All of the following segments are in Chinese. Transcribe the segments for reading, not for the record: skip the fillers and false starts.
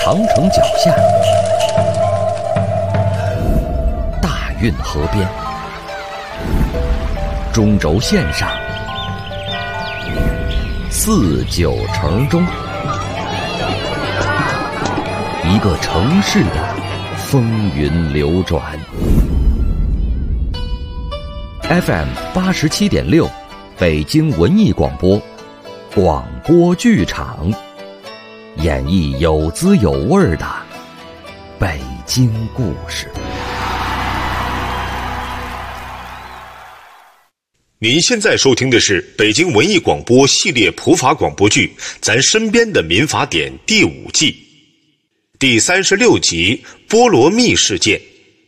长城脚下，大运河边，中轴线上，四九城中，一个城市的风云流转。FM 87.6，北京文艺广播，广播剧场，演绎有滋有味的北京故事。 您现在收听的是北京文艺广播系列普法广播剧《咱身边的民法典》第5季第36集菠萝蜜事件。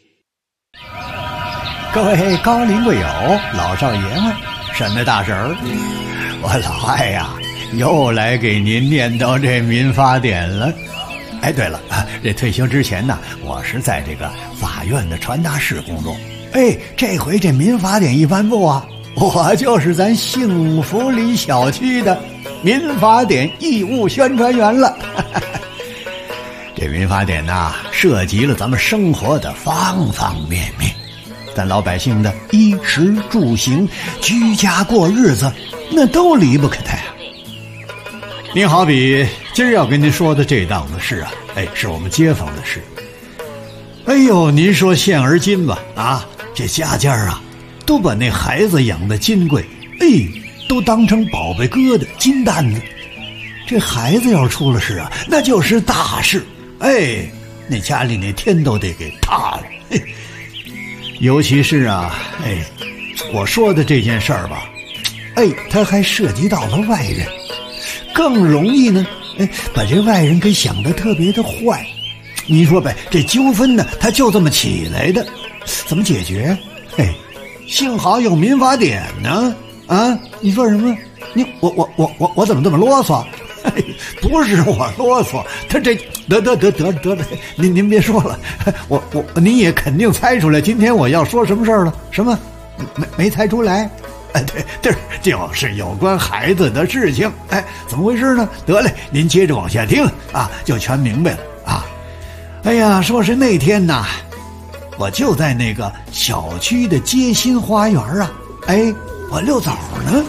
各位高龄贵友、老少爷们、婶子大婶儿，我老艾呀，又来给您念叨这民法典了。哎，对了，这退休之前呢，我是在这个法院的传达室工作。哎，这回这民法典一颁布啊，我就是咱幸福里小区的民法典义务宣传员了。这民法典呐，涉及了咱们生活的方方面面，咱老百姓的衣食住行、居家过日子，那都离不开它呀。您好比今儿要跟您说的这档子事啊，是我们街坊的事。哎呦，您说现而今吧，这家家啊，都把那孩子养得金贵，都当成宝贝疙瘩、金蛋子。这孩子要出了事啊，那就是大事，那家里那天都得给塌了。尤其是啊，我说的这件事儿吧，它还涉及到了外人，更容易呢，把这外人给想得特别的坏。你说呗，这纠纷呢，它就这么起来的，怎么解决？幸好有民法典呢。你说什么？我怎么这么啰嗦？不是我啰嗦，他这得了，您别说了，您也肯定猜出来今天我要说什么事儿了？什么？没猜出来？对，就是有关孩子的事情。怎么回事呢？得嘞，您接着往下听啊，就全明白了啊。哎呀，说是那天呐，我就在那个小区的街心花园啊，我遛早呢。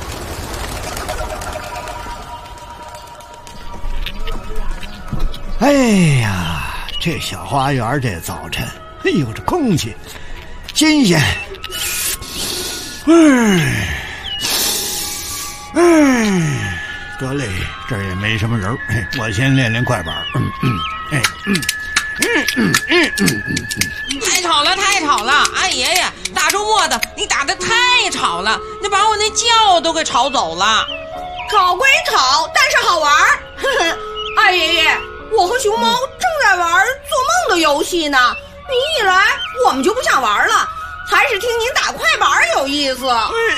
哎呀，这小花园这早晨，这空气新鲜，得嘞，这儿也没什么人，我先练练快板。 太吵了！哎爷爷，大周末的你打得太吵了，你把我那觉都给吵走了。 吵归吵，但是好玩。二爷爷，我和熊猫正在玩做梦的游戏呢，你一来我们就不想玩了，还是听您打快板有意思。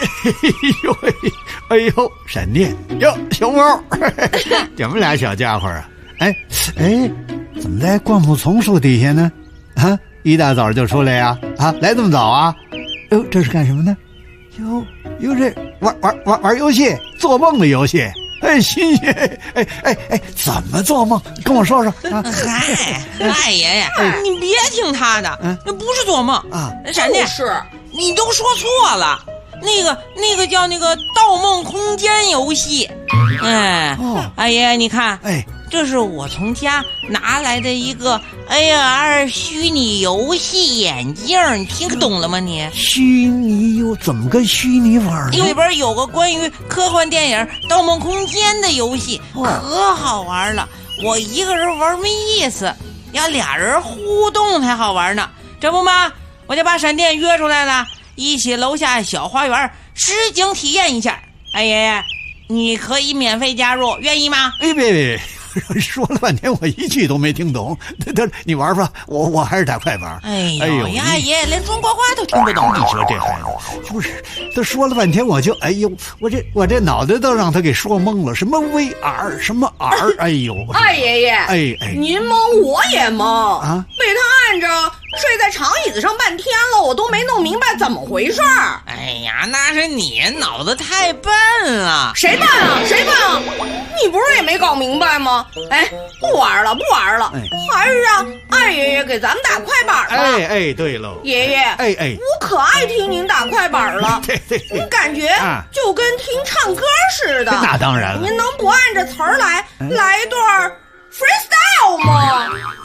哎呦，闪电哟，熊猫，你们俩小家伙啊，怎么在灌木丛树底下呢？一大早就出来呀？来这么早啊？这是干什么呢？哟，这玩游戏，做梦的游戏。新鲜！怎么做梦？跟我说说。 二爷爷，你别听他的，那不是做梦啊！闪电， 是你都说错了，那个叫那个《盗梦空间》游戏。二爷爷，你看，这是我从家拿来的一个 AR 虚拟游戏眼镜，你听懂了吗你？ 虚拟又怎么个虚拟法呢？ 里边有个关于科幻电影《盗梦空间》的游戏，可好玩了。我一个人玩没意思，要俩人互动才好玩呢。这不嘛，我就把闪电约出来了，一起楼下小花园实景体验一下。哎爷爷，你可以免费加入，愿意吗？ 别。说了半天我一句都没听懂，得你玩吧，我还是打快板。 哎呦呀，爷连中国话都听不懂。 你说这孩子不是，他说了半天我就我这脑袋都让他给说懵了，什么 VR 什么 R， 二爷爷，您懵我也懵啊，被他按着睡在长椅子上半天了，我都没弄明白怎么回事儿。 哎呀，那是你脑子太笨了。 谁笨啊？谁笨啊？你不是也没搞明白吗？哎，不玩了，还是让艾爷爷给咱们打快板吧。 对喽， 爷爷，我可爱听您打快板了。我感觉就跟听唱歌似的。 那当然了。 您能不按着词儿来一段 freestyle 吗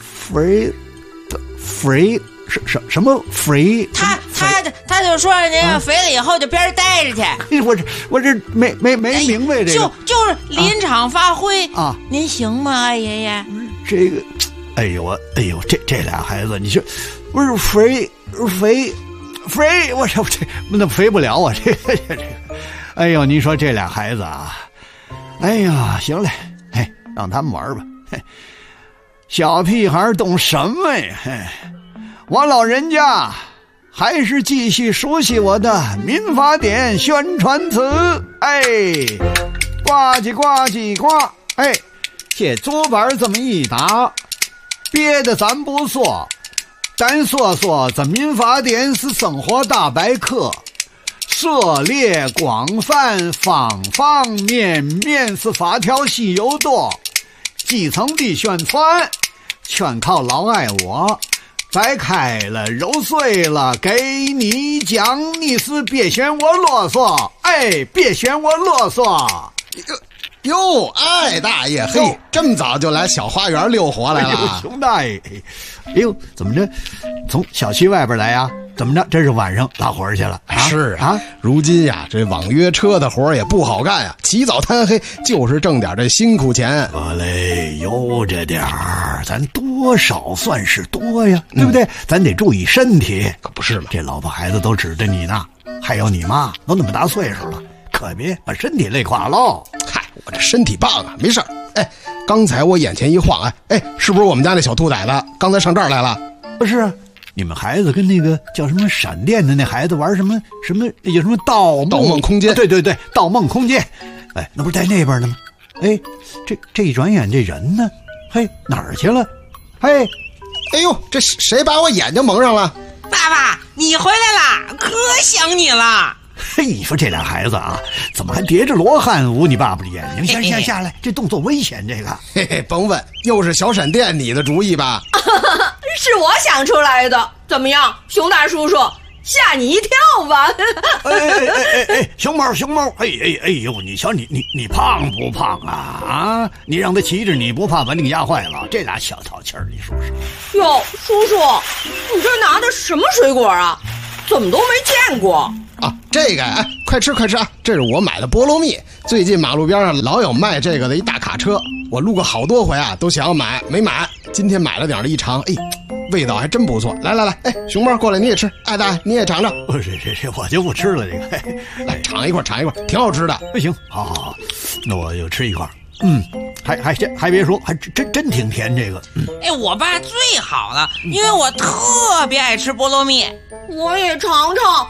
？free 什么 free？ 他就说您肥了以后就边儿待着去。 我这没明白这个。 就是临场发挥啊！您行吗，艾爷爷？ 这个，哎呦，这俩孩子，你说不是肥，我说这那肥不了啊！这个，哎呦，您说这俩孩子啊，哎呀，行嘞，让他们玩吧。小屁孩懂什么呀？我老人家还是继续熟悉我的民法典宣传词。呱唧呱唧呱，这竹板这么一打，别的咱不说，单说这民法典是生活大百科，涉猎广泛，方方面面是法条细又多，基层的宣传全靠老爱我，掰开了揉碎了给你讲，你是别嫌我啰嗦，别嫌我啰嗦。 哟，大爷，这么早就来小花园溜活来了？ 熊大爷，怎么着？从小区外边来呀？怎么着？这是晚上拉活去了？ 是啊，如今呀，这网约车的活也不好干呀，起早贪黑就是挣点这辛苦钱。 悠着点儿，咱多少算是多呀，对不对？咱得注意身体， 可不是吗？ 这老婆孩子都指着你呢，还有你妈都那么大岁数了，可别把身体累垮喽。 我这身体棒啊，没事儿。刚才我眼前一晃，是不是我们家那小兔崽子刚才上这儿来了？ 不是，你们孩子跟那个叫什么闪电的那孩子玩什么那叫什么盗梦空间？ 对，盗梦空间。那不是在那边呢吗？这一转眼这人呢？哪儿去了？ 哎呦，这谁把我眼睛蒙上了？ 爸爸，你回来啦，可想你了。 你说这俩孩子啊，怎么还叠着罗汉捂你爸爸的眼睛？下来，这动作危险。这个， 甭问，又是小闪电你的主意吧？ 是我想出来的。怎么样，熊大叔叔，吓你一跳吧？ 熊猫，呦，你瞧你胖不胖啊？你让他骑着你不怕把你给压坏了？这俩小淘气儿，你说说。 哟，叔叔，你这拿的什么水果啊？怎么都没见过？ 这个快吃啊！这是我买的菠萝蜜，最近马路边上老有卖这个的一大卡车，我路过好多回啊，都想要买，没买。今天买了点了，一尝，味道还真不错。来，熊猫过来你也吃，大爷你也尝尝。 不是，我就不吃了这个。 来尝一块，挺好吃的。 不行，好，那我就吃一块。还别说，还真挺甜这个。 我爸最好了，因为我特别爱吃菠萝蜜。 我也尝尝。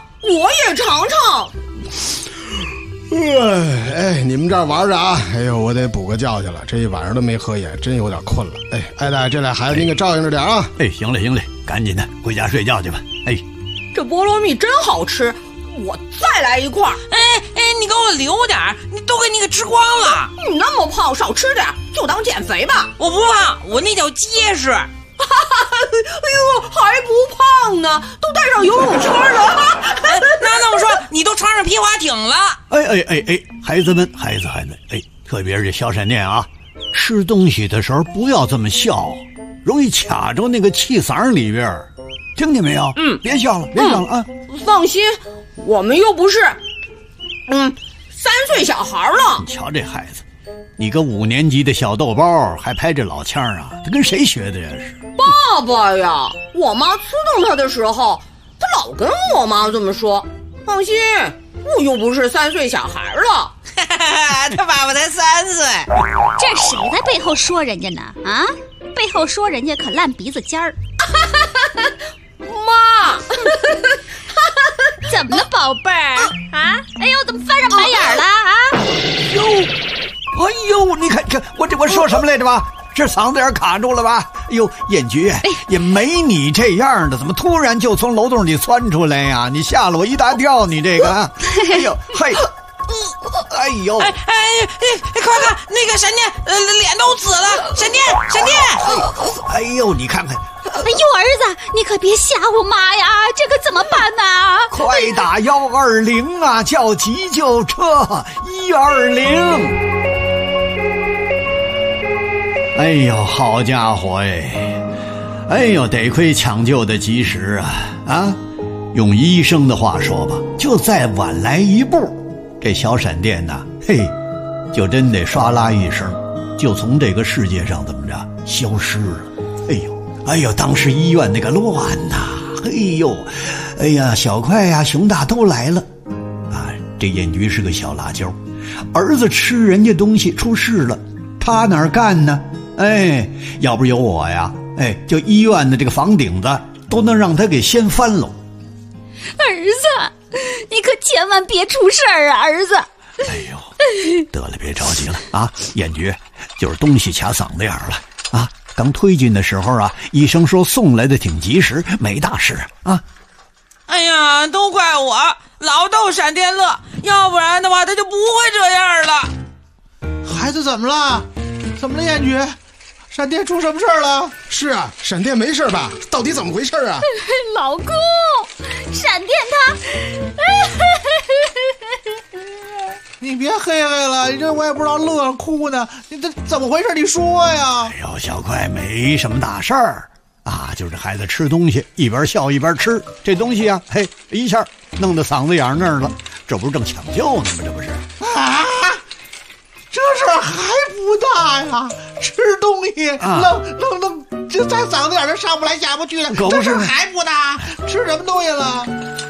你们这儿玩着啊！我得补个觉去了，这一晚上都没合眼，真有点困了。大爷，这俩孩子您给照应着点啊！ 行嘞，赶紧的回家睡觉去吧。 这菠萝蜜真好吃，我再来一块。 你给我留点，你都给你给吃光了。 你那么胖，少吃点，就当减肥吧。 我不胖，我那叫结实。 还不胖呢，都带上游泳圈了。 那么说，你都穿上皮划艇了？ 孩子们，特别是这小闪电啊，吃东西的时候不要这么笑，容易卡着那个气嗓里边，听见没有？别笑了啊！ 放心，我们又不是3岁小孩了。 你瞧这孩子，你个5年级的小豆包还拍这老腔啊？他跟谁学的呀？是爸爸呀！我妈呲瞪他的时候，他老跟我妈这么说。放心，我又不是3岁小孩了。 他爸爸才3岁。 这谁在背后说人家呢？背后说人家可烂鼻子尖儿。 妈， 怎么了，宝贝儿？怎么翻上白眼了你看这我说什么来着吧？这嗓子眼卡住了吧？ 呦，燕菊，也没你这样的，怎么突然就从楼洞里窜出来呀？你吓了我一大跳，你这个，哎呦，嘿，哎呦， 快看那个闪电，脸都紫了，闪电！ 哎呦，你看看。 哎呦，儿子，你可别吓我妈呀！这可怎么办呢？ 快打120啊，叫急救车120！哎呦，好家伙哎呦，得亏抢救的及时啊！用医生的话说吧，就再晚来一步，这小闪电呐，嘿，就真得唰啦一声，就从这个世界上怎么着消失了。哎呦，当时医院那个乱呐！哎呀，小快呀，熊大都来了啊！这燕菊是个小辣椒，儿子吃人家东西出事了，他哪儿干呢？要不有我呀，就医院的这个房顶子都能让他给掀翻了。 儿子，你可千万别出事儿啊，儿子！ 哎呦，得了，别着急了啊！燕菊，就是东西卡嗓子眼了啊！刚推进的时候啊，医生说送来的挺及时，没大事啊。 哎呀，都怪我老逗闪电乐，要不然的话他就不会这样了。 孩子怎么了？怎么了，燕菊？闪电出什么事儿了？ 是啊，闪电没事吧？到底怎么回事啊？ 老公，闪电他…… 你别嘿嘿了，你这我也不知道乐哭呢。你这怎么回事？你说呀！ 哎呦，小快，没什么大事儿啊，就是孩子吃东西一边笑一边吃，这东西啊，嘿，一下弄到嗓子眼那儿了，这不是正抢救呢吗？这不是啊？这事儿还不大呀！吃东西愣，这在嗓子眼这上不来下不去了，这事儿还不大。吃什么东西了？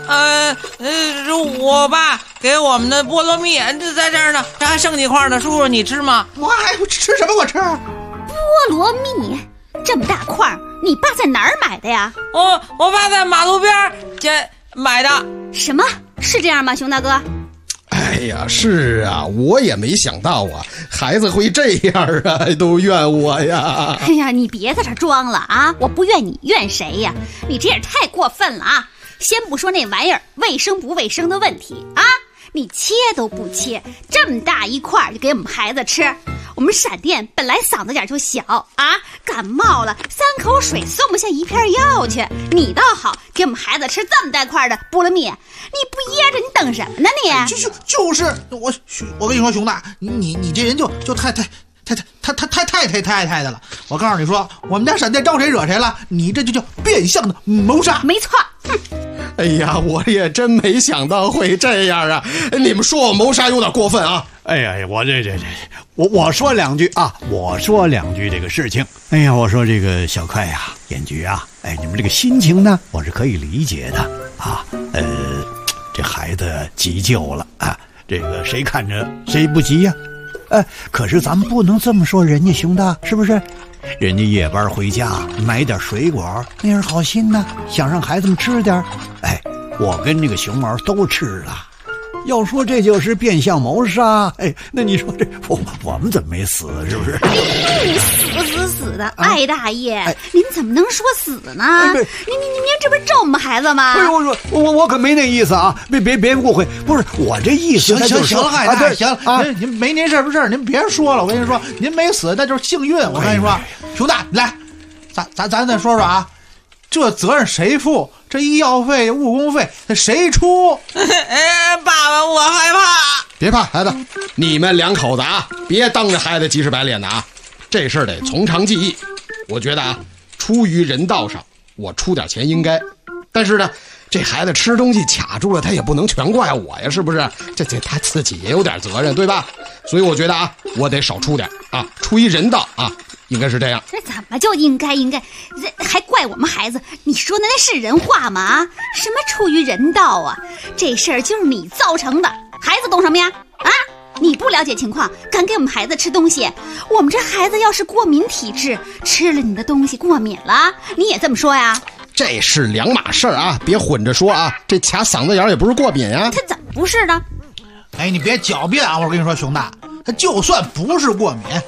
我爸给我们的菠萝蜜，这在这儿呢，这还剩几块呢。叔叔，你吃吗？ 我还吃什么？我吃菠萝蜜，这么大块，你爸在哪儿买的呀？ 我爸在马路边买的。 什么？是这样吗，熊大哥？ 哎呀，是啊，我也没想到啊，孩子会这样啊，都怨我呀。 哎呀，你别在这装了啊！我不怨你，怨谁呀？你这也太过分了啊！先不说那玩意儿卫生不卫生的问题啊，你切都不切，这么大一块就给我们孩子吃。我们闪电本来嗓子眼就小啊，感冒了3口水送不下一片药去，你倒好，给我们孩子吃这么大块的菠萝蜜，你不噎着你等什么呢你？ 就是我跟你说，熊大，你这人就太的了。我告诉你说，我们家闪电招谁惹谁了，你这就叫变相的谋杀。 没错。 哎呀，我也真没想到会这样啊！你们说我谋杀有点过分啊！ 哎呀，我说两句啊，这个事情。哎呀，我说这个小快呀，燕菊啊，你们这个心情呢，我是可以理解的啊。这孩子急救了啊，这个谁看着谁不急呀？可是咱们不能这么说人家熊大，是不是？人家夜班回家买点水果，那是好心呢，想让孩子们吃点。我跟这个熊猫都吃了。要说这就是变相谋杀，那你说这我们怎么没死？是不是？ 死的，艾大爷，您怎么能说死呢？您这不是咒我们孩子吗？ 不是我可没那意思啊！别误会，不是我这意思。 行了，艾大爷，行了，您没您事不是？您别说了，我跟您说，您没死那就是幸运。我跟你说，熊大，来，咱再说说啊，这责任谁负？这医药费、误工费谁出？ 爸爸，我害怕。 别怕，孩子，你们两口子啊，别当着孩子急赤白脸的啊！这事儿得从长计议。我觉得啊，出于人道上，我出点钱应该。但是呢，这孩子吃东西卡住了，他也不能全怪我呀，是不是？这他自己也有点责任，对吧？所以我觉得啊，我得少出点啊，出于人道啊，应该是这样。 这怎么就应该？还怪我们孩子？你说的那是人话吗？什么出于人道啊？这事儿就是你造成的，孩子懂什么呀？啊！你不了解情况，敢给我们孩子吃东西？我们这孩子要是过敏体质，吃了你的东西过敏了，你也这么说呀？ 这是两码事儿啊，别混着说啊！这卡嗓子眼也不是过敏啊。 他怎么不是呢？ 你别狡辩啊！我跟你说，熊大，他就算不是过敏，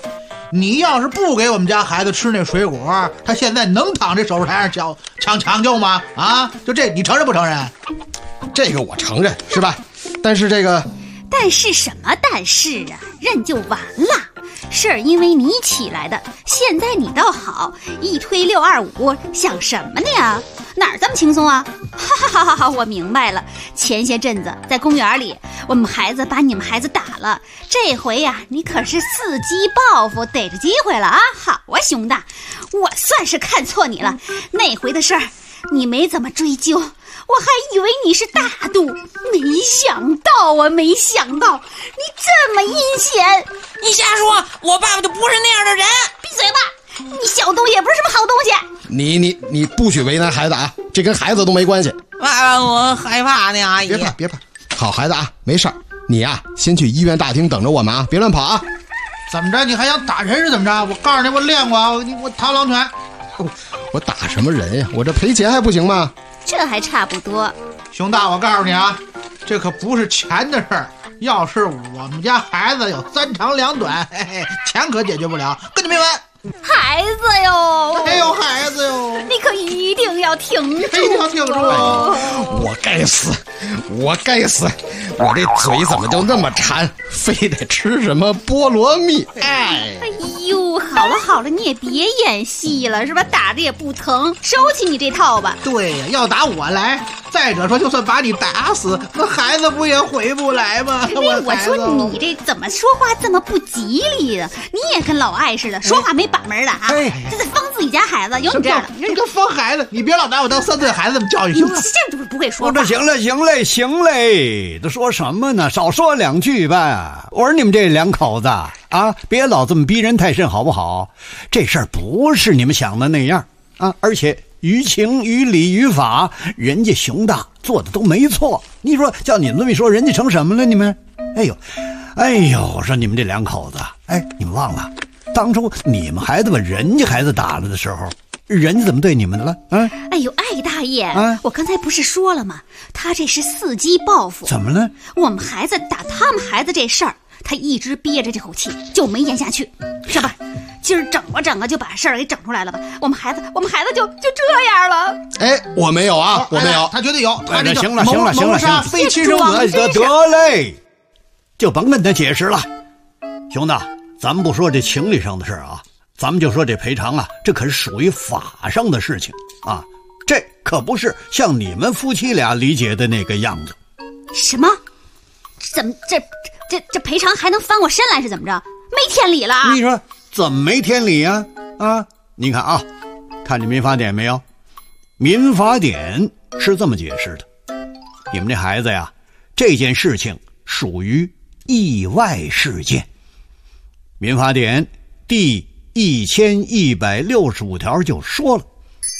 你要是不给我们家孩子吃那水果，他现在能躺这手术台上抢救吗？啊，就这你承认不承认？ 这个我承认是吧？但是这个， 但是什么但是啊？认就完了。事儿因为你起来的，现在你倒好，一推625，想什么呢？哪儿这么轻松啊？哈哈哈！我明白了，前些阵子在公园里，我们孩子把你们孩子打了，这回呀，你可是伺机报复，逮着机会了啊！好啊，熊大，我算是看错你了，那回的事儿你没怎么追究，我还以为你是大度，没想到啊，没想到你这么阴险！ 你瞎说，我爸爸就不是那样的人！ 闭嘴吧，你小东也不是什么好东西。 你不许为难孩子啊，这跟孩子都没关系。 爸爸，我害怕呢，阿姨。 别怕，好孩子啊，没事儿。你呀，先去医院大厅等着我们啊，别乱跑啊。 怎么着？你还想打人是怎么着？我告诉你，我练过啊，我螳螂拳。 我打什么人呀？我这赔钱还不行吗？ 这还差不多。 熊大，我告诉你啊，这可不是钱的事儿。要是我们家孩子有3长2短，嘿嘿，钱可解决不了，跟你没完。 孩子哟， 还有孩子哟， 你可一定要挺住！ 一定要挺住！ 我该死，我这嘴怎么就那么馋，非得吃什么菠萝蜜？哎呦，好了，你也别演戏了，是吧？打着也不疼，收起你这套吧。 对呀，要打我来。再者说，就算把你打死，那孩子不也回不来吗？ 我说你这怎么说话这么不吉利的？你也跟老艾似的，说话没把门的啊！这在方自己家孩子，有你这样的。 你个疯孩子，你别老拿我当3岁孩子这么教育行吗？ 这就是不会说话。 这行嘞，都说什么呢？少说2句吧。我说你们这2口子啊，别老这么逼人太甚，好不好？这事儿不是你们想的那样啊，而且于情于理于法，人家熊大做的都没错。你说叫你们这么一说，人家成什么了？你们，哎呦，我说你们这2口子，你们忘了当初你们孩子把人家孩子打了的时候，人家怎么对你们的了？ 哎呦，艾大爷，我刚才不是说了吗？他这是伺机报复。 怎么了？ 我们孩子打他们孩子这事儿，他一直憋着这口气，就没咽下去，是吧？今儿整吧就把事儿给整出来了吧？我们孩子就这样了。 我没有啊，我没有， 他绝对有。 行了， 谋杀非亲生子。 得嘞，就甭跟他解释了。熊大，咱们不说这情理上的事儿啊，咱们就说这赔偿啊，这可是属于法上的事情啊，这可不是像你们夫妻俩理解的那个样子。 什么？怎么这赔偿还能翻过身来是怎么着？没天理了啊！ 你说怎么没天理啊？你看啊，看这民法典没有？民法典是这么解释的：你们这孩子呀，这件事情属于意外事件。民法典第1165条就说了，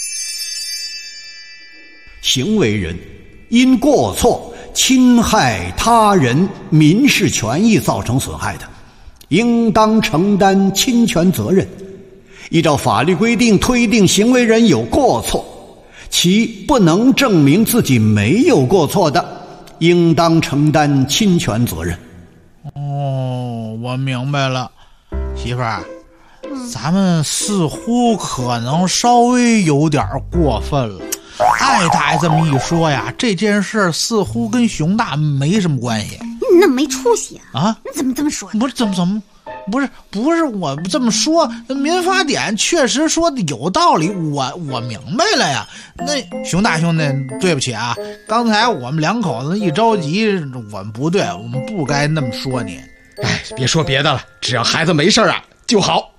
行为人因过错侵害他人民事权益造成损害的，应当承担侵权责任。依照法律规定推定行为人有过错，其不能证明自己没有过错的，应当承担侵权责任。 我明白了，媳妇儿，咱们似乎可能稍微有点过分了。艾大爷这么一说呀，这件事似乎跟熊大没什么关系。 你那么没出息啊？ 你怎么这么说？ 不是怎么？不是我这么说，民法典确实说的有道理，我明白了呀。那熊大兄弟，对不起啊，刚才我们2口子一着急，我们不对，我们不该那么说你。 别说别的了，只要孩子没事啊就好。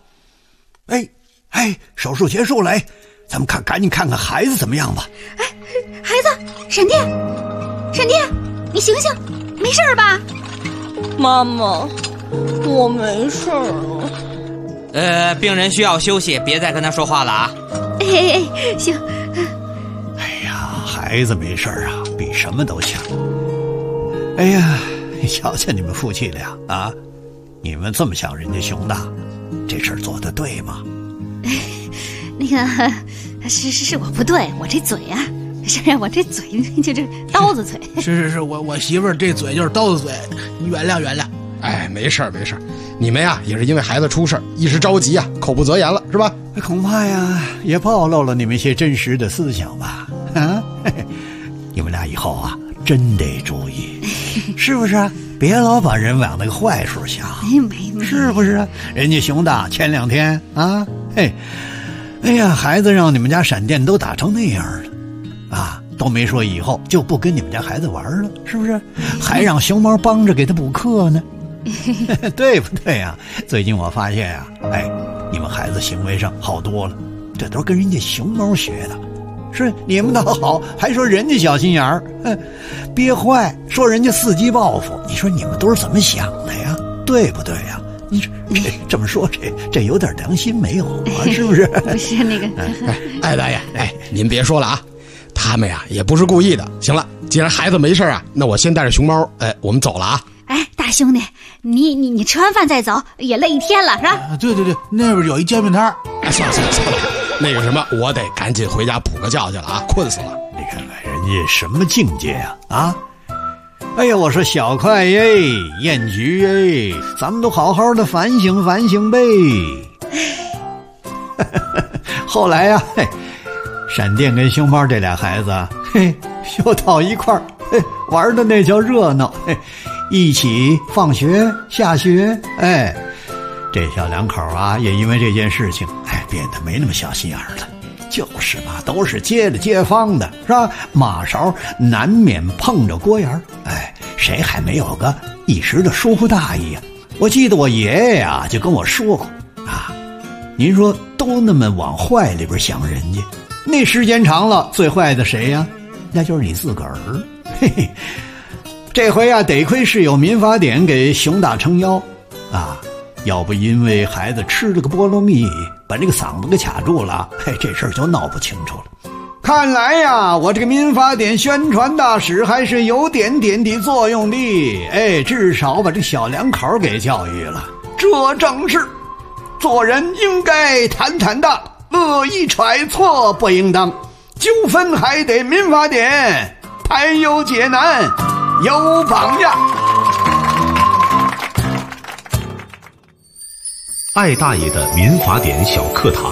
手术结束了，咱们赶紧看看孩子怎么样吧。 孩子，闪电，你醒醒，没事吧？ 妈妈，我没事了。病人需要休息，别再跟他说话了啊。 行。 孩子没事啊，比什么都强。你瞧瞧你们夫妻俩啊，你们这么想人家熊大，这事儿做得对吗？ 那个是我不对，我这嘴啊，我这嘴就这刀子嘴。 是，我媳妇儿这嘴就是刀子嘴，你原谅。 没事没事，你们呀也是因为孩子出事一时着急啊，口不择言了是吧？ 恐怕呀也暴露了你们一些真实的思想吧。啊，你们俩以后啊真得注意，是不是啊？别老把人往那个坏处想， 没是不是啊？人家熊大前2天啊，哎呀，孩子让你们家闪电都打成那样了啊，都没说以后就不跟你们家孩子玩了，是不是？还让熊猫帮着给他补课呢，对不对呀？最近我发现呀，你们孩子行为上好多了，这都跟人家熊猫学的。是你们倒好，还说人家小心眼儿，憋坏，说人家伺机报复。你说你们都是怎么想的呀？对不对呀？你这么说，这有点良心没有啊？是不是？ 不是那个， 艾大爷，您别说了啊，他们呀也不是故意的。行了，既然孩子没事啊，那我先带着熊猫，我们走了啊。 大兄弟，你吃完饭再走，也累一天了是吧？ 对，那边有一煎饼摊。 算了，那个什么，我得赶紧回家补个觉去了啊，困死了。 你看看人家什么境界啊！哎呀，我说小快燕菊咱们都好好的反省反省呗。后来呀，闪电跟熊猫这俩孩子又到一块儿，玩的那叫热闹，一起放学下学，这小两口啊也因为这件事情变得没那么小心眼了。就是嘛，都是街里街坊的是吧？马勺难免碰着锅沿，谁还没有个一时的疏忽大意啊？我记得我爷爷呀就跟我说过啊，您说都那么往坏里边想人家，那时间长了最坏的谁呀？那就是你自个儿。这回啊得亏是有民法典给熊大撑腰啊，要不因为孩子吃了个菠萝蜜把这个嗓子给卡住了，这事儿就闹不清楚了。看来呀，我这个民法典宣传大使还是有点的作用的，至少把这小两口给教育了。这正是做人应该坦坦荡，恶意揣测不应当，纠纷还得民法典，排忧解难有榜样。 艾大爷的民法典小课堂。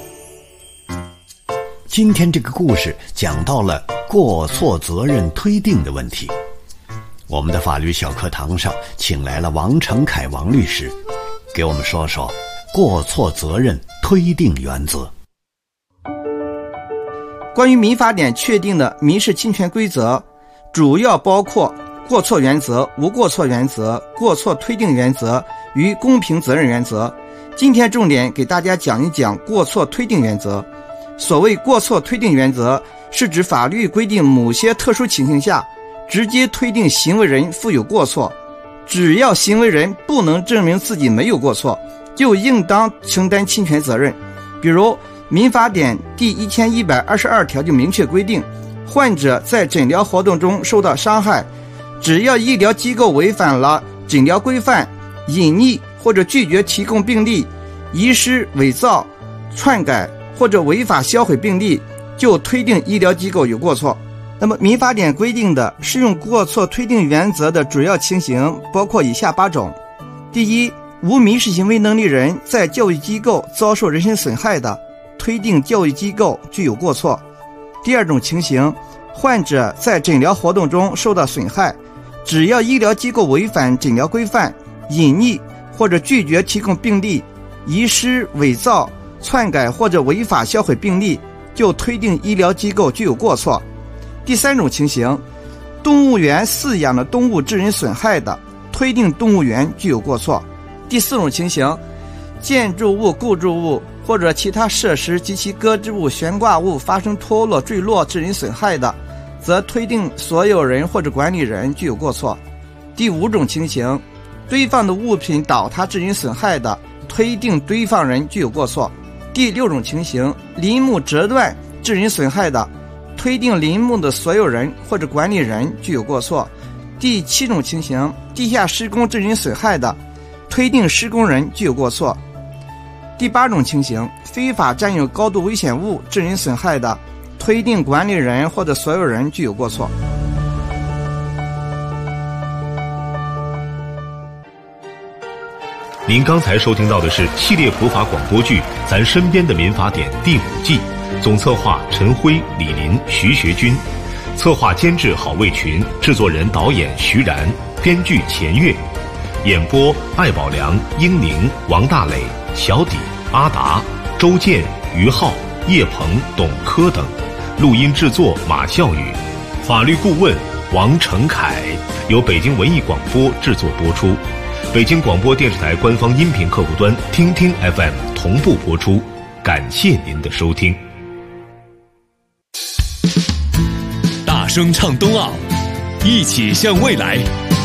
今天这个故事讲到了过错责任推定的问题。我们的法律小课堂上请来了王成凯王律师，给我们说说过错责任推定原则。 关于民法典确定的民事侵权规则，主要包括过错原则、无过错原则、过错推定原则与公平责任原则。今天重点给大家讲一讲过错推定原则。所谓过错推定原则，是指法律规定某些特殊情形下，直接推定行为人负有过错，只要行为人不能证明自己没有过错，就应当承担侵权责任。比如民法典第1122条就明确规定，患者在诊疗活动中受到伤害，只要医疗机构违反了诊疗规范，隐匿或者拒绝提供病历，遗失、伪造、篡改或者违法销毁病历，就推定医疗机构有过错。那么民法典规定的适用过错推定原则的主要情形包括以下8种。第一，无民事行为能力人在教育机构遭受人身损害的，推定教育机构具有过错。第二种情形，患者在诊疗活动中受到损害，只要医疗机构违反诊疗规范，隐匿或者拒绝提供病历，遗失、伪造、篡改或者违法销毁病历，就推定医疗机构具有过错。第三种情形，动物园饲养的动物致人损害的，推定动物园具有过错。第四种情形，建筑物、构筑物或者其他设施及其搁置物、悬挂物发生脱落、坠落致人损害的，则推定所有人或者管理人具有过错。第五种情形，堆放的物品倒塌致人损害的，推定堆放人具有过错。第六种情形，林木折断致人损害的，推定林木的所有人或者管理人具有过错。第七种情形，地下施工致人损害的，推定施工人具有过错。第八种情形，非法占有高度危险物致人损害的，推定管理人或者所有人具有过错。 您刚才收听到的是系列普法广播剧《咱身边的民法典》第5季，总策划陈辉、李林、徐学军，策划监制郝卫群，制作人导演徐然，编剧钱月，演播艾宝良、英宁、王大磊、小底、阿达、周健、于浩、叶鹏、董科等，录音制作马笑宇，法律顾问王成凯，由北京文艺广播制作播出。北京广播电视台官方音频客户端听听 FM 同步播出，感谢您的收听。 大声唱冬奥，一起向未来。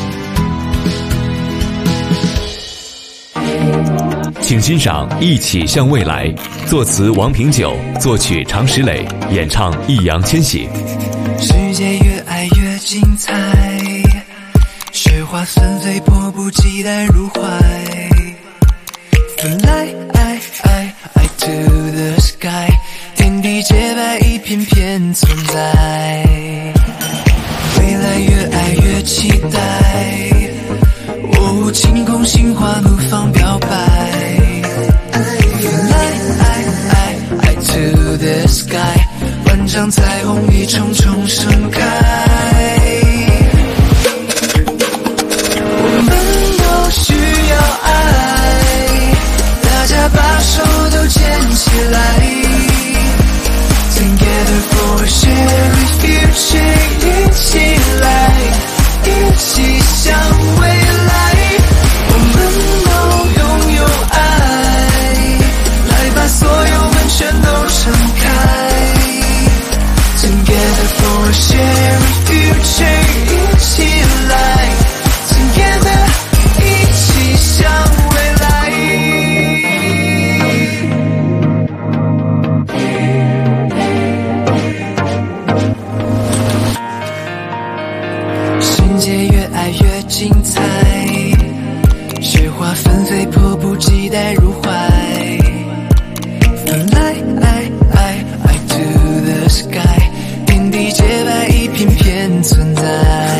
请欣赏《一起向未来》，作词王平久，作曲常石磊，演唱易烊千玺。 世界越爱越精彩，雪花纷飞，迫不及待入怀。Fly to the sky， 天地洁白，一片片存在。未来越爱越期待，哦，晴空心花怒放表白。Fly to the sky， 万丈彩虹一重重盛开。我们都需要爱，大家把手都牵起来。Together for a shared future， 一起来，一起向未来。我们都拥有爱，来把所有门全都敞开。Together for a shared future， 一起来。Together， 一起向未来。世界越爱越精彩，雪花纷飞，迫不及待入怀。Fly to the sky， 天地洁白，一片片存在。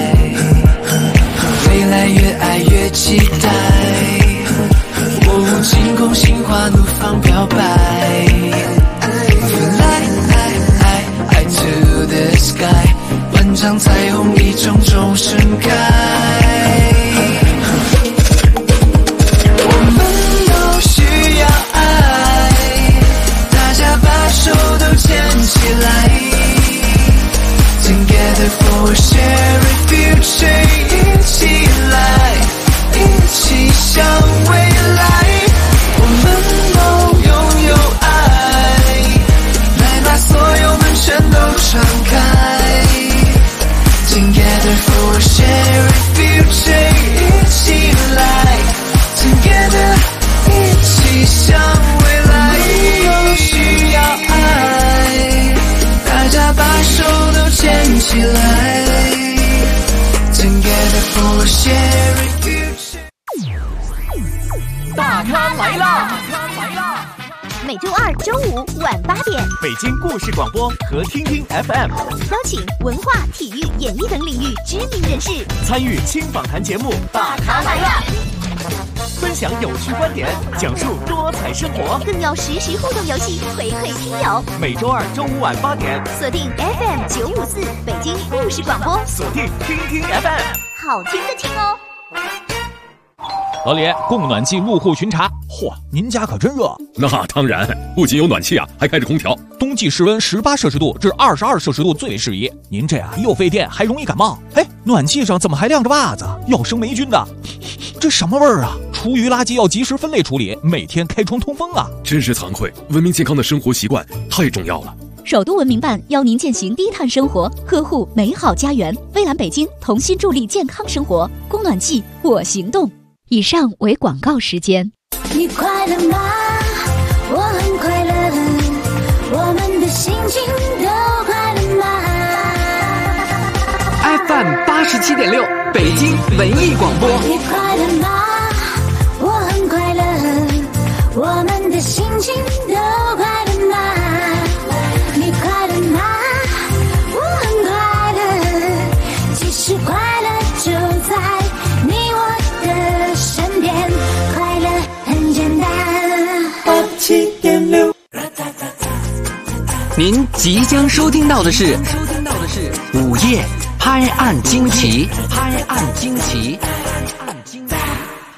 未来越爱越期待，哦，晴空心花怒放表白。Fly to the sky， 万丈彩虹一重重盛开。我们都需要爱，大家把手都牵起来。Together for a shared future， 一起来，一起向未来。我们都拥有爱，来把所有门全都敞开。Together for a shared future， 一起来。Together， 一起向未来。都需要爱，大家把手都牵起来。Together for a shared future。 大咖来啦！ 每周二、周五晚8点， 北京故事广播和听听 FM 邀请文化、体育、演艺等领域知名人士参与轻访谈节目《大咖来啦》，分享有趣观点，讲述多彩生活， 更有实时互动游戏回馈听友。 每周二、周五晚8点， 锁定 FM 954北京故事广播， 锁定听听 FM， 好听的听哦。 老李，供暖气入户巡查。嚯，您家可真热。 那当然，不仅有暖气啊，还开着空调。 冬季室温18摄氏度至22摄氏度最为适宜。您这样又费电，还容易感冒。哎，暖气上怎么还晾着袜子？要生霉菌的。这什么味儿啊？厨余垃圾要及时分类处理，每天开窗通风啊。 真是惭愧，文明健康的生活习惯太重要了。 首都文明办邀您践行低碳生活，呵护美好家园。蔚蓝北京同心助力健康生活，供暖季我行动。以上为广告时间。 你快乐吗？我很快乐，我们的心情都快乐吗 ？FM 87.6，北京文艺广播。 你快乐吗？我很快乐，我们的心情都快乐吗？你快乐吗？我很快乐，其实快乐就在你我的身边，快乐。 您即将收听到的是午夜拍案惊奇。